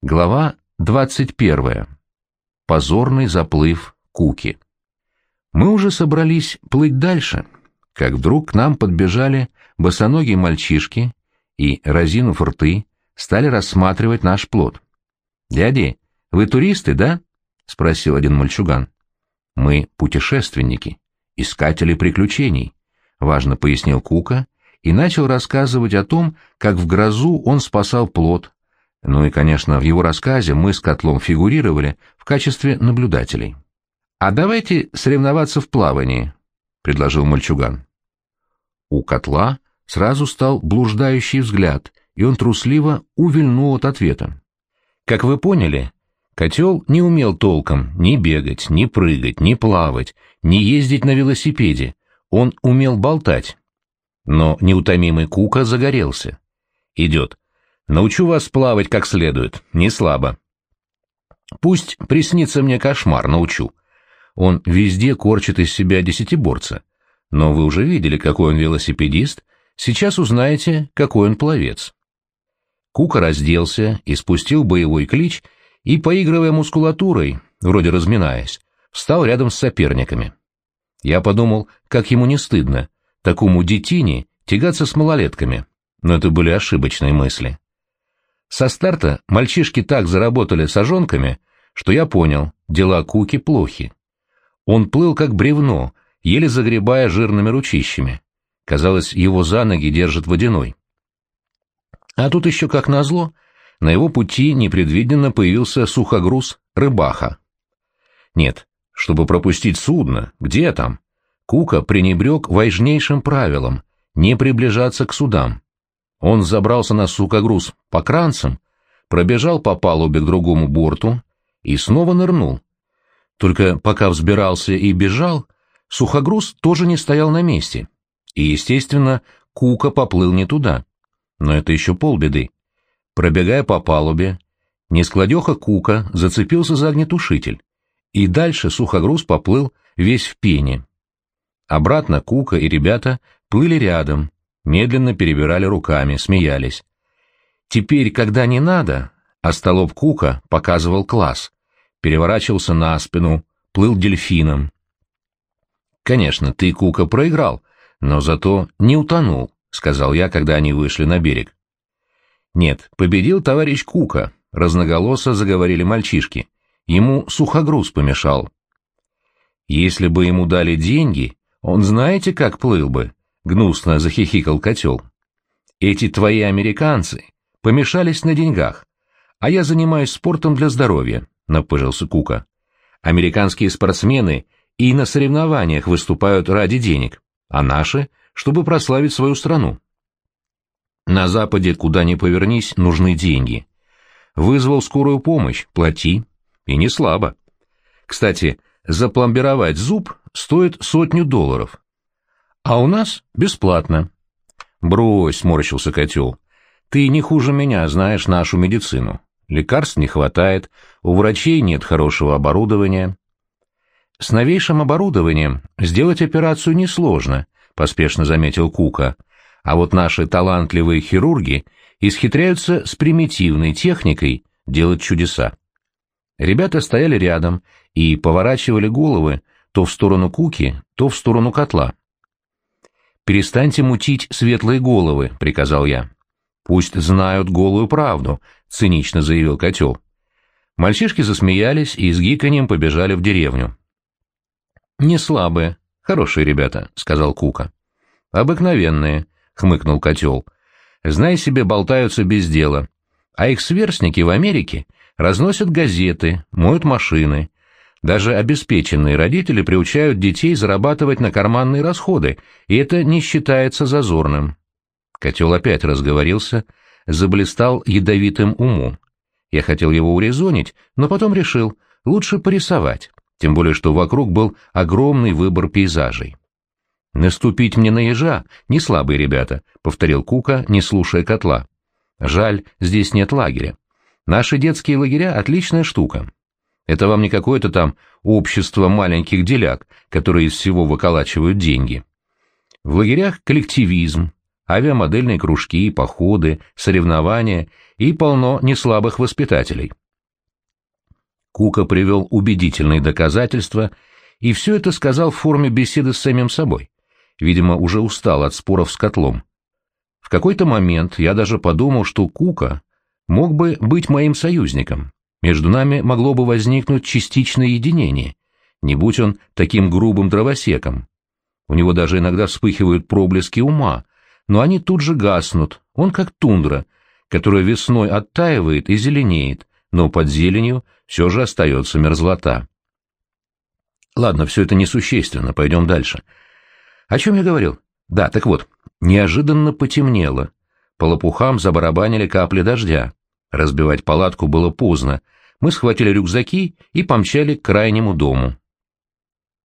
Глава 21. Позорный заплыв Куки. Мы уже собрались плыть дальше, как вдруг к нам подбежали босоногие мальчишки и, разинув рты, стали рассматривать наш плот. «Дяди, вы туристы, да?» — спросил один мальчуган. «Мы путешественники, искатели приключений», — важно пояснил Кука и начал рассказывать о том, как в грозу он спасал плот. Ну и, конечно, в его рассказе мы с Котлом фигурировали в качестве наблюдателей. «А давайте соревноваться в плавании», — предложил мальчуган. У Котла сразу стал блуждающий взгляд, и он трусливо увильнул от ответа. Как вы поняли, Котел не умел толком ни бегать, ни прыгать, ни плавать, ни ездить на велосипеде. Он умел болтать. Но неутомимый Кука загорелся. «Идет. Научу вас плавать как следует, не слабо. Пусть приснится мне кошмар, научу. Он везде корчит из себя десятиборца. Но вы уже видели, какой он велосипедист, сейчас узнаете, какой он пловец». Кука разделся и спустил боевой клич и, поигрывая мускулатурой, вроде разминаясь, встал рядом с соперниками. Я подумал, как ему не стыдно, такому детине тягаться с малолетками, но это были ошибочные мысли. Со старта мальчишки так заработали сажонками, что я понял, дела Куки плохи. Он плыл как бревно, еле загребая жирными ручищами. Казалось, его за ноги держит водяной. А тут еще, как назло, на его пути непредвиденно появился сухогруз рыбаха. Нет, чтобы пропустить судно, где там? Кука пренебрег важнейшим правилом — не приближаться к судам. Он забрался на сухогруз по кранцам, пробежал по палубе к другому борту и снова нырнул. Только пока взбирался и бежал, сухогруз тоже не стоял на месте, и, естественно, Кука поплыл не туда. Но это еще полбеды. Пробегая по палубе, нескладеха Кука зацепился за огнетушитель, и дальше сухогруз поплыл весь в пене. Обратно Кука и ребята плыли рядом, медленно перебирали руками, смеялись. Теперь, когда не надо, остолоп Кука показывал класс, переворачивался на спину, плыл дельфином. «Конечно, ты, Кука, проиграл, но зато не утонул», — сказал я, когда они вышли на берег. «Нет, победил товарищ Кука», — разноголосо заговорили мальчишки. «Ему сухогруз помешал». «Если бы ему дали деньги, он знаете, как плыл бы?» — гнусно захихикал Котел. «Эти твои американцы помешались на деньгах, а я занимаюсь спортом для здоровья», — напыжился Кука. «Американские спортсмены и на соревнованиях выступают ради денег, а наши — чтобы прославить свою страну. На Западе, куда ни повернись, нужны деньги. Вызвал скорую помощь, плати, и не слабо. Кстати, запломбировать зуб стоит $100. А у нас бесплатно». «Брось», — сморщился Котел, — «ты не хуже меня знаешь нашу медицину. Лекарств не хватает, у врачей нет хорошего оборудования». «С новейшим оборудованием сделать операцию несложно», — поспешно заметил Кука, «а вот наши талантливые хирурги исхитряются с примитивной техникой делать чудеса». Ребята стояли рядом и поворачивали головы то в сторону Куки, то в сторону Котла. «Перестаньте мутить светлые головы», — приказал я. «Пусть знают голую правду», — цинично заявил Котел. Мальчишки засмеялись и с гиканьем побежали в деревню. «Не слабые, хорошие ребята», — сказал Кука. «Обыкновенные», — хмыкнул Котел. «Знай себе, болтаются без дела. А их сверстники в Америке разносят газеты, моют машины. Даже обеспеченные родители приучают детей зарабатывать на карманные расходы, и это не считается зазорным». Котел опять разговорился, заблистал ядовитым умом. Я хотел его урезонить, но потом решил, лучше порисовать, тем более что вокруг был огромный выбор пейзажей. «Наступить мне на ежа, не слабые ребята», — повторил Кука, не слушая Котла. «Жаль, здесь нет лагеря. Наши детские лагеря — отличная штука. Это вам не какое-то там общество маленьких деляк, которые из всего выколачивают деньги. В лагерях коллективизм, авиамодельные кружки, походы, соревнования и полно неслабых воспитателей. Кука привел убедительные доказательства, и все это сказал в форме беседы с самим собой. Видимо, уже устал от споров с котлом. В какой-то момент я даже подумал, что Кука мог бы быть моим союзником. Между нами могло бы возникнуть частичное единение, не будь он таким грубым дровосеком. У него даже иногда вспыхивают проблески ума, но они тут же гаснут, он как тундра, которая весной оттаивает и зеленеет, но под зеленью все же остается мерзлота. Ладно, все это несущественно, пойдем дальше. О чем я говорил? Да, так вот, неожиданно потемнело. По лопухам забарабанили капли дождя. Разбивать палатку было поздно. Мы схватили рюкзаки и помчали к крайнему дому.